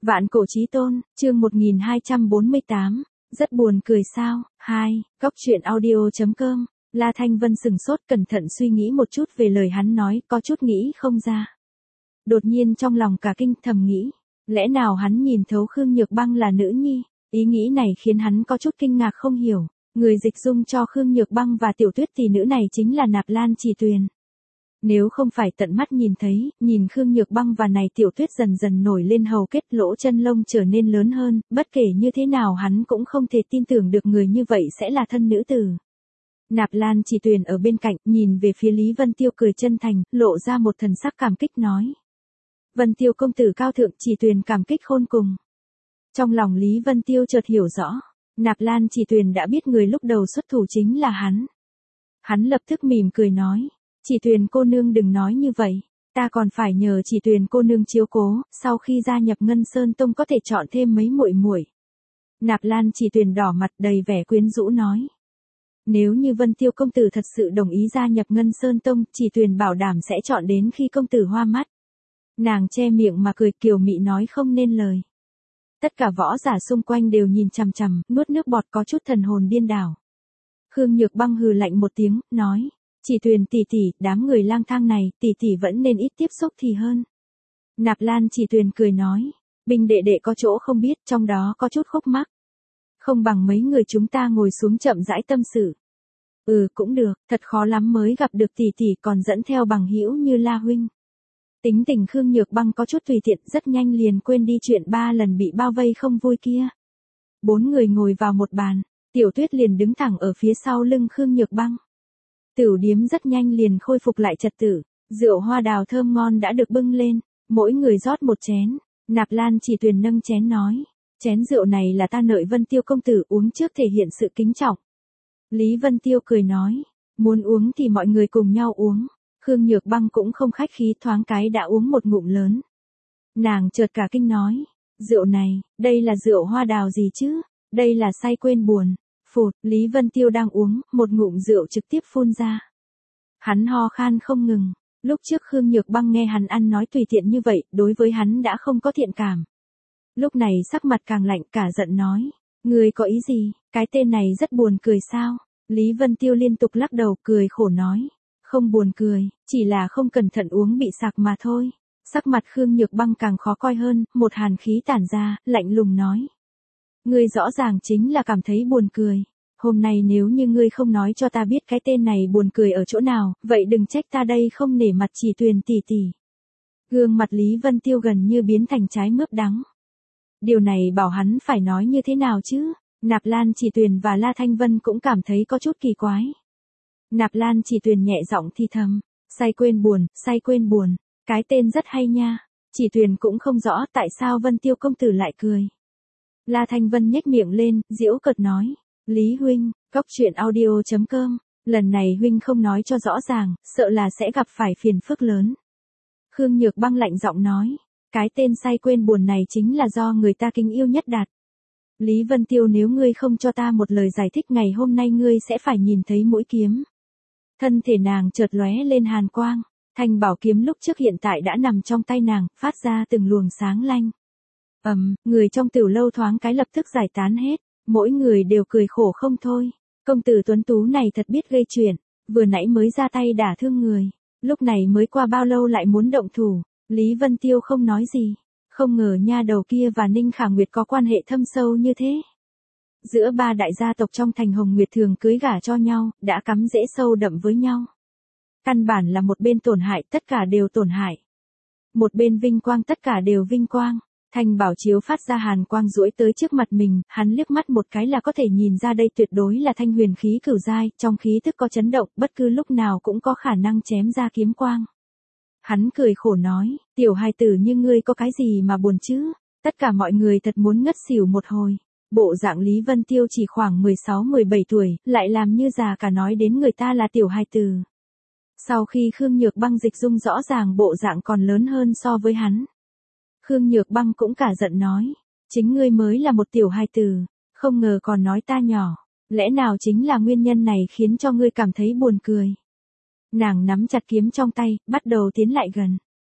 Vạn cổ chí tôn, chương 1248, rất buồn cười sao, 2, góc truyện audio.com, La Thanh Vân sừng sốt cẩn thận suy nghĩ một chút về lời hắn nói, có chút nghĩ không ra. Đột nhiên trong lòng cả kinh thầm nghĩ, lẽ nào hắn nhìn thấu Khương Nhược Băng là nữ nhi, ý nghĩ này khiến hắn có chút kinh ngạc không hiểu, người dịch dung cho Khương Nhược Băng và tiểu tuyết tỷ nữ này chính là Nạp Lan Chỉ Tuyền. Nếu không phải tận mắt nhìn thấy, nhìn Khương Nhược Băng và này tiểu tuyết dần dần nổi lên hầu kết lỗ chân lông trở nên lớn hơn, bất kể như thế nào hắn cũng không thể tin tưởng được người như vậy sẽ là thân nữ tử. Nạp Lan Chỉ Tuyền ở bên cạnh, nhìn về phía Lý Vân Tiêu cười chân thành, lộ ra một thần sắc cảm kích nói. Vân Tiêu công tử cao thượng, Chỉ Tuyền cảm kích khôn cùng. Trong lòng Lý Vân Tiêu chợt hiểu rõ, Nạp Lan Chỉ Tuyền đã biết người lúc đầu xuất thủ chính là hắn. Hắn lập tức mỉm cười nói. Chỉ Tuyền cô nương đừng nói như vậy, ta còn phải nhờ Chỉ Tuyền cô nương chiếu cố, sau khi gia nhập Ngân Sơn Tông có thể chọn thêm mấy muội muội. Nạp Lan Chỉ Tuyền đỏ mặt đầy vẻ quyến rũ nói. Nếu như Vân Tiêu công tử thật sự đồng ý gia nhập Ngân Sơn Tông, Chỉ Tuyền bảo đảm sẽ chọn đến khi công tử hoa mắt. Nàng che miệng mà cười kiều mị nói không nên lời. Tất cả võ giả xung quanh đều nhìn chằm chằm, nuốt nước bọt có chút thần hồn điên đảo. Khương Nhược Băng hừ lạnh một tiếng, nói. Chỉ Tuyền tỷ tỷ, đám người lang thang này, tỷ tỷ vẫn nên ít tiếp xúc thì hơn. Nạp Lan Chỉ Tuyền cười nói, Bình đệ đệ có chỗ không biết, trong đó có chút khúc mắc. Không bằng mấy người chúng ta ngồi xuống chậm rãi tâm sự. Cũng được, thật khó lắm mới gặp được tỷ tỷ còn dẫn theo bằng hữu như La huynh. Tính tình Khương Nhược Băng có chút tùy tiện, rất nhanh liền quên đi chuyện 3 lần bị bao vây không vui kia. 4 người ngồi vào một bàn, Tiểu Tuyết liền đứng thẳng ở phía sau lưng Khương Nhược Băng. Tửu điếm rất nhanh liền khôi phục lại trật tự, rượu hoa đào thơm ngon đã được bưng lên, mỗi người rót một chén, Nạp Lan Chỉ Tuyền nâng chén nói, chén rượu này là ta nợi Vân Tiêu công tử uống trước thể hiện sự kính trọng. Lý Vân Tiêu cười nói, muốn uống thì mọi người cùng nhau uống, Khương Nhược Băng cũng không khách khí thoáng cái đã uống một ngụm lớn. Nàng chợt cả kinh nói, rượu này, đây là rượu hoa đào gì chứ, đây là say quên buồn. Phụt, Lý Vân Tiêu đang uống, một ngụm rượu trực tiếp phun ra. Hắn ho khan không ngừng, lúc trước Khương Nhược Băng nghe hắn ăn nói tùy tiện như vậy, đối với hắn đã không có thiện cảm. Lúc này sắc mặt càng lạnh cả giận nói, người có ý gì, cái tên này rất buồn cười sao? Lý Vân Tiêu liên tục lắc đầu cười khổ nói, không buồn cười, chỉ là không cẩn thận uống bị sặc mà thôi. Sắc mặt Khương Nhược Băng càng khó coi hơn, một hàn khí tản ra, lạnh lùng nói. Ngươi rõ ràng chính là cảm thấy buồn cười. Hôm nay nếu như ngươi không nói cho ta biết cái tên này buồn cười ở chỗ nào, vậy đừng trách ta đây không nể mặt Chỉ Tuyền tỷ tỷ. Gương mặt Lý Vân Tiêu gần như biến thành trái mướp đắng. Điều này bảo hắn phải nói như thế nào chứ? Nạp Lan Chỉ Tuyền và La Thanh Vân cũng cảm thấy có chút kỳ quái. Nạp Lan Chỉ Tuyền nhẹ giọng thì thầm, say quên buồn, cái tên rất hay nha. Chỉ Tuyền cũng không rõ tại sao Vân Tiêu công tử lại cười. La Thanh Vân nhếch miệng lên, giễu cợt nói, Lý huynh, góc truyện audio.com, lần này huynh không nói cho rõ ràng, sợ là sẽ gặp phải phiền phức lớn. Khương Nhược Băng lạnh giọng nói, cái tên say quên buồn này chính là do người ta kính yêu nhất đặt. Lý Vân Tiêu nếu ngươi không cho ta một lời giải thích ngày hôm nay ngươi sẽ phải nhìn thấy mũi kiếm. Thân thể nàng chợt lóe lên hàn quang, thanh bảo kiếm lúc trước hiện tại đã nằm trong tay nàng, phát ra từng luồng sáng lanh. Người trong tiểu lâu thoáng cái lập tức giải tán hết, mỗi người đều cười khổ không thôi. Công tử tuấn tú này thật biết gây chuyện, vừa nãy mới ra tay đả thương người, lúc này mới qua bao lâu lại muốn động thủ. Lý Vân Tiêu không nói gì, không ngờ nha đầu kia và Ninh Khả Nguyệt có quan hệ thâm sâu như thế. Giữa 3 đại gia tộc trong thành Hồng Nguyệt thường cưới gả cho nhau, đã cắm rễ sâu đậm với nhau. Căn bản là một bên tổn hại tất cả đều tổn hại. Một bên vinh quang tất cả đều vinh quang. Thanh bảo chiếu phát ra hàn quang duỗi tới trước mặt mình, hắn liếc mắt một cái là có thể nhìn ra đây tuyệt đối là thanh huyền khí cửu giai, trong khí tức có chấn động, bất cứ lúc nào cũng có khả năng chém ra kiếm quang. Hắn cười khổ nói, tiểu hài tử như ngươi có cái gì mà buồn chứ, tất cả mọi người thật muốn ngất xỉu một hồi. Bộ dạng Lý Vân Tiêu chỉ khoảng 16-17 tuổi, lại làm như già cả nói đến người ta là tiểu hài tử. Sau khi Khương Nhược Băng dịch dung rõ ràng bộ dạng còn lớn hơn so với hắn. Khương Nhược Băng cũng cả giận nói, chính ngươi mới là một tiểu hài tử, không ngờ còn nói ta nhỏ, lẽ nào chính là nguyên nhân này khiến cho ngươi cảm thấy buồn cười. Nàng nắm chặt kiếm trong tay, bắt đầu tiến lại gần.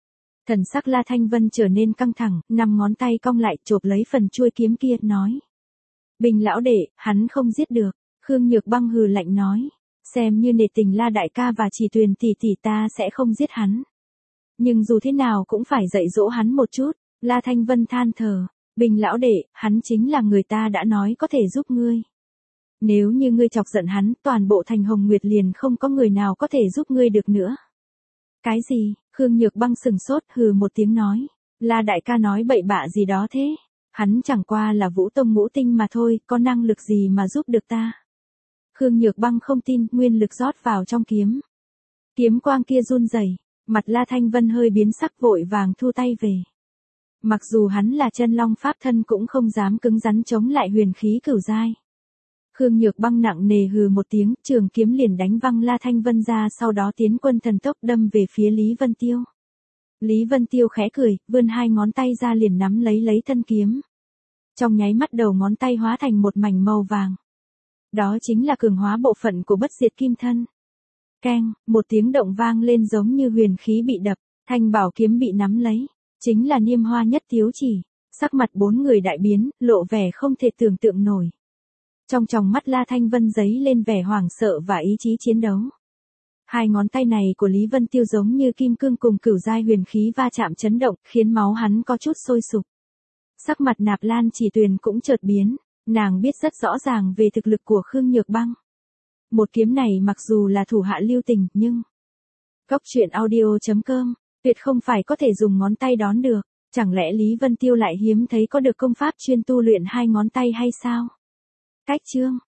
Thần sắc La Thanh Vân trở nên căng thẳng, 5 ngón tay cong lại chộp lấy phần chuôi kiếm kia, nói. Bình lão đệ, hắn không giết được. Khương Nhược Băng hừ lạnh nói. Xem như nể tình La đại ca và Chỉ Tuyền tỷ tỷ, ta sẽ không giết hắn. Nhưng dù thế nào cũng phải dạy dỗ hắn một chút. La Thanh Vân than thở. Bình lão đệ, hắn chính là người ta đã nói có thể giúp ngươi. Nếu như ngươi chọc giận hắn, toàn bộ thành Hồng Nguyệt liền không có người nào có thể giúp ngươi được nữa. Cái gì? Khương Nhược Băng sừng sốt, hừ một tiếng nói. La đại ca nói bậy bạ gì đó thế? Hắn chẳng qua là Vũ Tông ngũ tinh mà thôi, có năng lực gì mà giúp được ta? Khương Nhược Băng không tin, nguyên lực rót vào trong kiếm. Kiếm quang kia run rẩy, mặt La Thanh Vân hơi biến sắc, vội vàng thu tay về. Mặc dù hắn là chân long pháp thân cũng không dám cứng rắn chống lại huyền khí cửu giai. Khương Nhược Băng nặng nề hừ một tiếng, trường kiếm liền đánh văng La Thanh Vân ra, sau đó tiến quân thần tốc đâm về phía Lý Vân Tiêu. Lý Vân Tiêu khẽ cười, vươn 2 ngón tay ra liền nắm lấy thân kiếm. Trong nháy mắt đầu ngón tay hóa thành một mảnh màu vàng. Đó chính là cường hóa bộ phận của bất diệt kim thân. Keng, một tiếng động vang lên giống như huyền khí bị đập, thanh bảo kiếm bị nắm lấy. Chính là Niêm Hoa Nhất Tiếu Chỉ. Sắc mặt 4 người đại biến, lộ vẻ không thể tưởng tượng nổi. Trong tròng mắt La Thanh Vân giấy lên vẻ hoảng sợ và ý chí chiến đấu. 2 ngón tay này của Lý Vân Tiêu giống như kim cương cùng cửu giai huyền khí va chạm chấn động, khiến máu hắn có chút sôi sục. Sắc mặt Nạp Lan Chỉ Tuyền cũng chợt biến, nàng biết rất rõ ràng về thực lực của Khương Nhược Băng. Một kiếm này mặc dù là thủ hạ lưu tình, nhưng Cốc truyện audio.com tuyệt không phải có thể dùng ngón tay đón được. Chẳng lẽ Lý Vân Tiêu lại hiếm thấy có được công pháp chuyên tu luyện 2 ngón tay hay sao? Cách chương